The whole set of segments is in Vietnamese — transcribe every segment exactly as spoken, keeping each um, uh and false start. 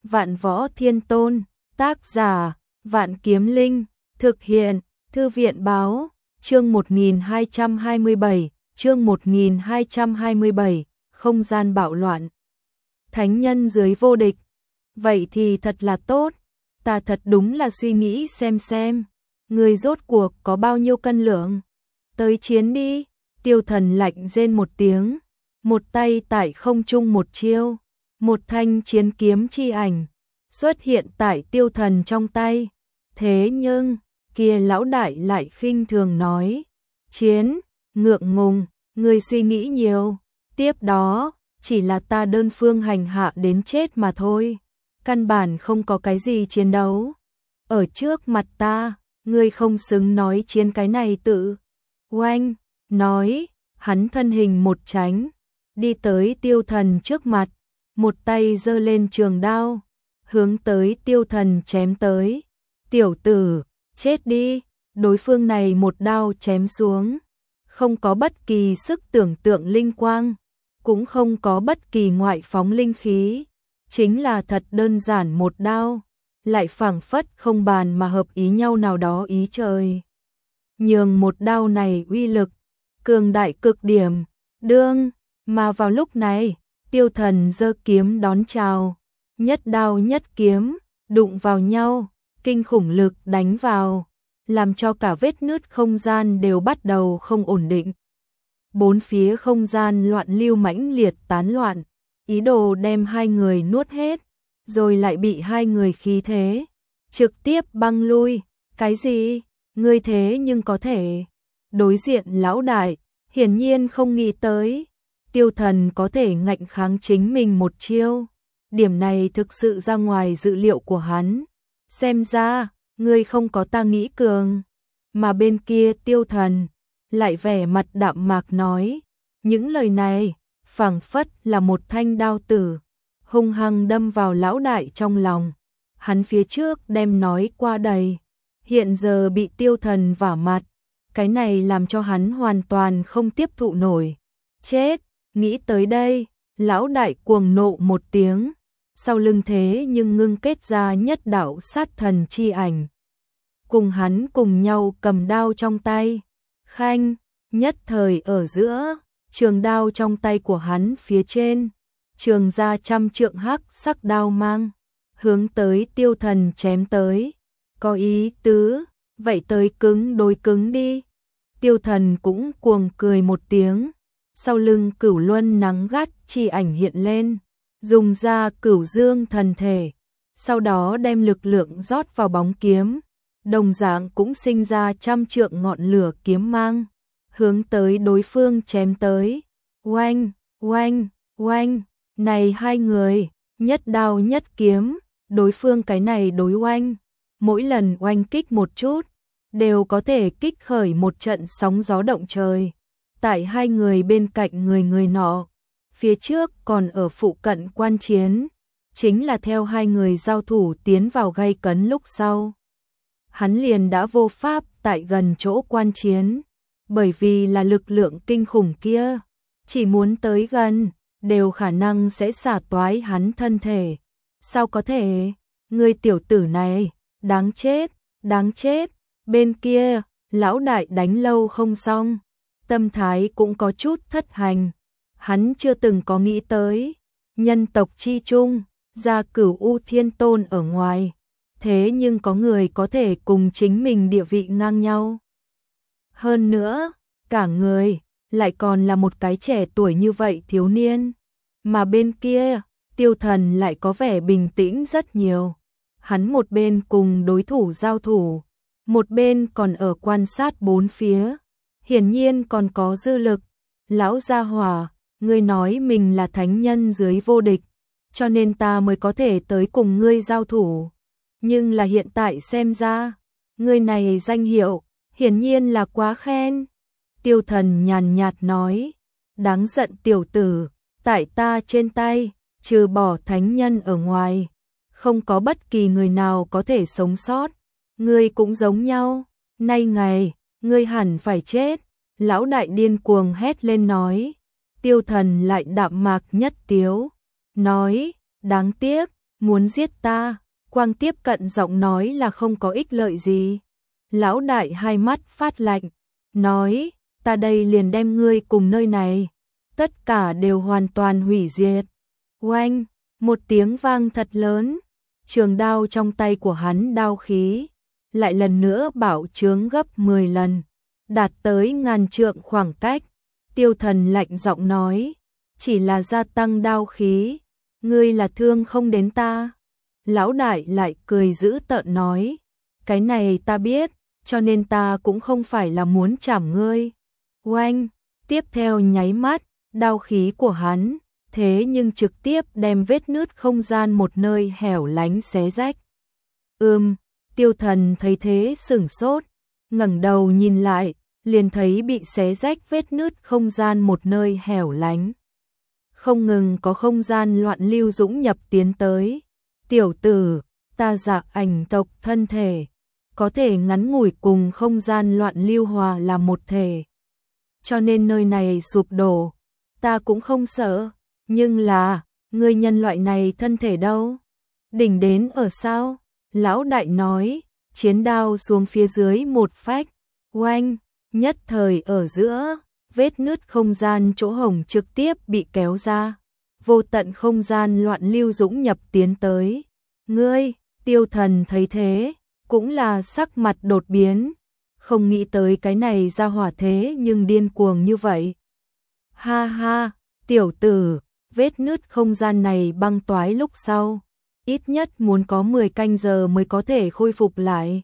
Vạn Võ Thiên Tôn, tác giả, Vạn Kiếm Linh, thực hiện, Thư viện báo, chương một nghìn hai trăm hai mươi bảy, chương một nghìn hai trăm hai mươi bảy, không gian bạo loạn. Thánh nhân dưới vô địch, vậy thì thật là tốt, ta thật đúng là suy nghĩ xem xem, người rốt cuộc có bao nhiêu cân lượng, tới chiến đi, Tiêu Thần lạnh rên một tiếng, một tay tại không trung một chiêu, một thanh chiến kiếm chi ảnh xuất hiện tại Tiêu Thần trong tay, thế nhưng, kia lão đại lại khinh thường nói, chiến, ngượng ngùng, người suy nghĩ nhiều, tiếp đó, chỉ là ta đơn phương hành hạ đến chết mà thôi, căn bản không có cái gì chiến đấu, ở trước mặt ta, ngươi không xứng nói chiến cái này tự, oanh, nói, hắn thân hình một tránh, đi tới Tiêu Thần trước mặt, một tay giơ lên trường đao, hướng tới Tiêu Thần chém tới, tiểu tử, chết đi, đối phương này một đao chém xuống, không có bất kỳ sức tưởng tượng linh quang, cũng không có bất kỳ ngoại phóng linh khí, chính là thật đơn giản một đao, lại phảng phất không bàn mà hợp ý nhau nào đó ý trời. Nhường một đao này uy lực, cường đại cực điểm, đương, mà vào lúc này, Tiêu Thần giơ kiếm đón chào, nhất đao nhất kiếm, đụng vào nhau, kinh khủng lực đánh vào, làm cho cả vết nứt không gian đều bắt đầu không ổn định. Bốn phía không gian loạn lưu mãnh liệt tán loạn, ý đồ đem hai người nuốt hết, rồi lại bị hai người khí thế, trực tiếp băng lui, cái gì, ngươi thế nhưng có thể, đối diện lão đại, hiển nhiên không nghĩ tới, Tiêu Thần có thể ngạnh kháng chính mình một chiêu, điểm này thực sự ra ngoài dự liệu của hắn, xem ra, ngươi không có ta nghĩ cường, mà bên kia Tiêu Thần, lại vẻ mặt đạm mạc nói, những lời này, phảng phất là một thanh đao tử, hung hăng đâm vào lão đại trong lòng, hắn phía trước đem nói qua đầy, hiện giờ bị Tiêu Thần vả mặt, cái này làm cho hắn hoàn toàn không tiếp thụ nổi, chết, nghĩ tới đây, lão đại cuồng nộ một tiếng, sau lưng thế nhưng ngưng kết ra nhất đạo sát thần chi ảnh, cùng hắn cùng nhau cầm đao trong tay, khanh, nhất thời ở giữa, trường đao trong tay của hắn phía trên, trường ra trăm trượng hắc sắc đao mang, hướng tới Tiêu Thần chém tới, có ý tứ, vậy tới cứng đối cứng đi, Tiêu Thần cũng cuồng cười một tiếng, sau lưng cửu luân nắng gắt chi ảnh hiện lên, dùng ra cửu dương thần thể, sau đó đem lực lượng rót vào bóng kiếm, đồng dạng cũng sinh ra trăm trượng ngọn lửa kiếm mang, hướng tới đối phương chém tới, oanh, oanh, oanh, này hai người, nhất đao nhất kiếm, đối phương cái này đối oanh, mỗi lần oanh kích một chút, đều có thể kích khởi một trận sóng gió động trời, tại hai người bên cạnh người người nọ, phía trước còn ở phụ cận quan chiến, chính là theo hai người giao thủ tiến vào gay cấn lúc sau. Hắn liền đã vô pháp tại gần chỗ quan chiến, bởi vì là lực lượng kinh khủng kia, chỉ muốn tới gần, đều khả năng sẽ xả toái hắn thân thể. Sao có thể, người tiểu tử này, đáng chết, đáng chết, bên kia, lão đại đánh lâu không xong, tâm thái cũng có chút thất hành, hắn chưa từng có nghĩ tới, nhân tộc chi chung, ra cửu U Thiên Tôn ở ngoài. Thế nhưng có người có thể cùng chính mình địa vị ngang nhau. Hơn nữa, cả người, lại còn là một cái trẻ tuổi như vậy thiếu niên. Mà bên kia, Tiêu Thần lại có vẻ bình tĩnh rất nhiều. Hắn một bên cùng đối thủ giao thủ, một bên còn ở quan sát bốn phía. Hiển nhiên còn có dư lực. Lão gia hỏa, ngươi nói mình là thánh nhân dưới vô địch, cho nên ta mới có thể tới cùng ngươi giao thủ. Nhưng là hiện tại xem ra, người này danh hiệu, hiển nhiên là quá khen. Tiêu Thần nhàn nhạt nói, đáng giận tiểu tử, tại ta trên tay, trừ bỏ thánh nhân ở ngoài, không có bất kỳ người nào có thể sống sót. Ngươi cũng giống nhau, nay ngày, ngươi hẳn phải chết. Lão đại điên cuồng hét lên nói, Tiêu Thần lại đạm mạc nhất tiếu, nói, đáng tiếc, muốn giết ta, quang tiếp cận giọng nói là không có ích lợi gì. Lão đại hai mắt phát lạnh, nói, ta đây liền đem ngươi cùng nơi này, tất cả đều hoàn toàn hủy diệt. Oanh, một tiếng vang thật lớn, trường đao trong tay của hắn đao khí, lại lần nữa bạo trướng gấp mười lần, đạt tới ngàn trượng khoảng cách. Tiêu Thần lạnh giọng nói, chỉ là gia tăng đao khí, ngươi là thương không đến ta. Lão đại lại cười dữ tợn nói, cái này ta biết, cho nên ta cũng không phải là muốn chảm ngươi. Oanh, tiếp theo nháy mắt, đao khí của hắn, thế nhưng trực tiếp đem vết nứt không gian một nơi hẻo lánh xé rách. Ừm, Tiêu Thần thấy thế sửng sốt, ngẩng đầu nhìn lại, liền thấy bị xé rách vết nứt không gian một nơi hẻo lánh. Không ngừng có không gian loạn lưu dũng nhập tiến tới. Tiểu tử, ta Dạ Ảnh tộc thân thể, có thể ngắn ngủi cùng không gian loạn lưu hòa là một thể. Cho nên nơi này sụp đổ, ta cũng không sợ, nhưng là, người nhân loại này thân thể đâu? Đỉnh đến ở sao? Lão đại nói, chiến đao xuống phía dưới một phách, oanh, nhất thời ở giữa, vết nứt không gian chỗ hổng trực tiếp bị kéo ra, vô tận không gian loạn lưu dũng nhập tiến tới. Ngươi, Tiêu Thần thấy thế, cũng là sắc mặt đột biến, không nghĩ tới cái này ra hỏa thế nhưng điên cuồng như vậy. Ha ha, tiểu tử, vết nứt không gian này băng toái lúc sau, ít nhất muốn có mười canh giờ mới có thể khôi phục lại.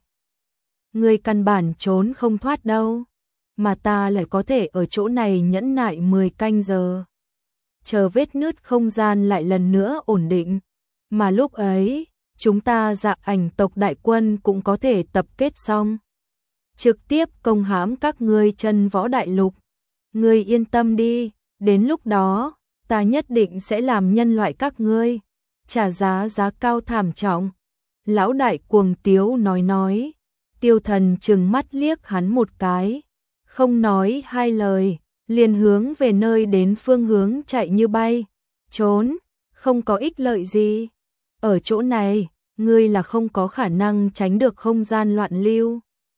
Ngươi căn bản trốn không thoát đâu, mà ta lại có thể ở chỗ này nhẫn nại mười canh giờ. Chờ vết nứt không gian lại lần nữa ổn định, mà lúc ấy, chúng ta Dạ Ảnh tộc đại quân cũng có thể tập kết xong. Trực tiếp công hãm các ngươi chân võ đại lục. Ngươi yên tâm đi, đến lúc đó, ta nhất định sẽ làm nhân loại các ngươi trả giá giá cao thảm trọng. Lão đại cuồng tiếu nói nói, Tiêu Thần trừng mắt liếc hắn một cái, không nói hai lời, liền hướng về nơi đến phương hướng chạy như bay, trốn, không có ích lợi gì. Ở chỗ này, ngươi là không có khả năng tránh được không gian loạn lưu.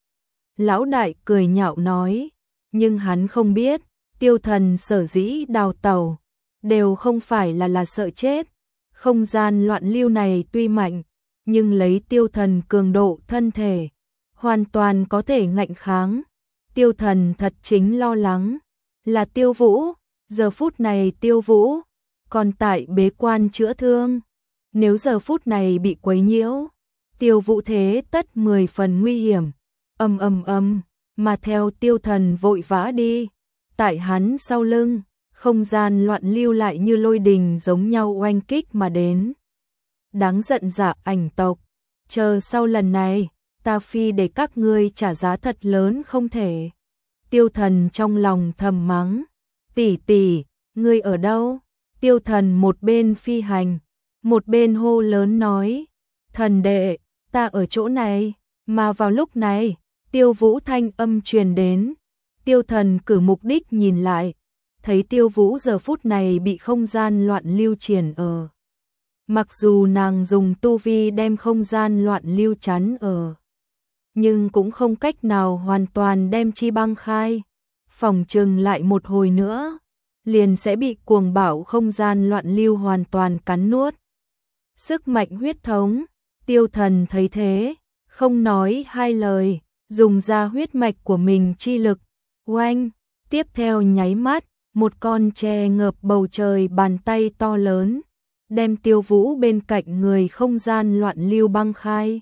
Lão đại cười nhạo nói, nhưng hắn không biết, Tiêu Thần sở dĩ đào tẩu, đều không phải là là sợ chết. Không gian loạn lưu này tuy mạnh, nhưng lấy Tiêu Thần cường độ thân thể, hoàn toàn có thể ngạnh kháng. Tiêu Thần thật chính lo lắng, là Tiêu Vũ, giờ phút này Tiêu Vũ, còn tại bế quan chữa thương. Nếu giờ phút này bị quấy nhiễu, Tiêu Vũ thế tất mười phần nguy hiểm. Ầm ầm ầm, mà theo Tiêu Thần vội vã đi, tại hắn sau lưng, không gian loạn lưu lại như lôi đình giống nhau oanh kích mà đến. Đáng giận Dạ Ảnh tộc, chờ sau lần này, ta phi để các ngươi trả giá thật lớn không thể. Tiêu Thần trong lòng thầm mắng, tỷ tỷ, ngươi ở đâu? Tiêu Thần một bên phi hành, một bên hô lớn nói, thần đệ, ta ở chỗ này. Mà vào lúc này, Tiêu Vũ thanh âm truyền đến. Tiêu Thần cử mục đích nhìn lại, thấy Tiêu Vũ giờ phút này bị không gian loạn lưu triển ở. Mặc dù nàng dùng tu vi đem không gian loạn lưu chắn ở, nhưng cũng không cách nào hoàn toàn đem chi băng khai. Phòng trừng lại một hồi nữa, liền sẽ bị cuồng bạo không gian loạn lưu hoàn toàn cắn nuốt. Sức mạnh huyết thống, Tiêu Thần thấy thế, không nói hai lời, dùng ra huyết mạch của mình chi lực. Oanh, tiếp theo nháy mắt, một con che ngợp bầu trời bàn tay to lớn, đem Tiêu Vũ bên cạnh người không gian loạn lưu băng khai,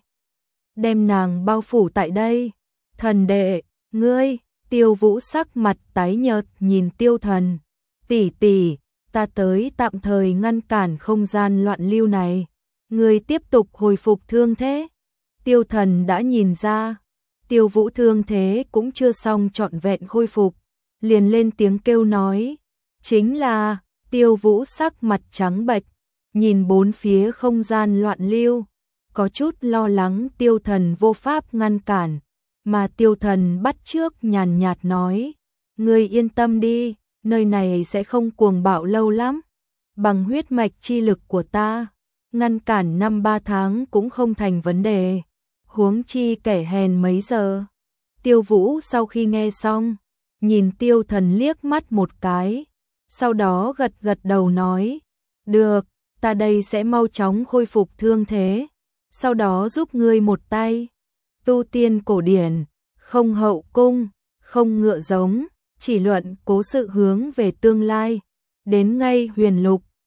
đem nàng bao phủ tại đây. Thần đệ, ngươi, Tiêu Vũ sắc mặt tái nhợt nhìn Tiêu Thần, tỷ tỷ, ta tới tạm thời ngăn cản không gian loạn lưu này, ngươi tiếp tục hồi phục thương thế. Tiêu Thần đã nhìn ra, Tiêu Vũ thương thế cũng chưa xong trọn vẹn khôi phục, liền lên tiếng kêu nói, chính là. Tiêu Vũ sắc mặt trắng bệch, nhìn bốn phía không gian loạn lưu, có chút lo lắng Tiêu Thần vô pháp ngăn cản, mà Tiêu Thần bắt trước nhàn nhạt nói, ngươi yên tâm đi, nơi này sẽ không cuồng bạo lâu lắm, bằng huyết mạch chi lực của ta, ngăn cản năm ba tháng cũng không thành vấn đề, huống chi kẻ hèn mấy giờ. Tiêu Vũ sau khi nghe xong, nhìn Tiêu Thần liếc mắt một cái, sau đó gật gật đầu nói, được, ta đây sẽ mau chóng khôi phục thương thế, sau đó giúp ngươi một tay. Tu tiên cổ điển, không hậu cung, không ngựa giống, chỉ luận cố sự hướng về tương lai, đến ngay huyền lục,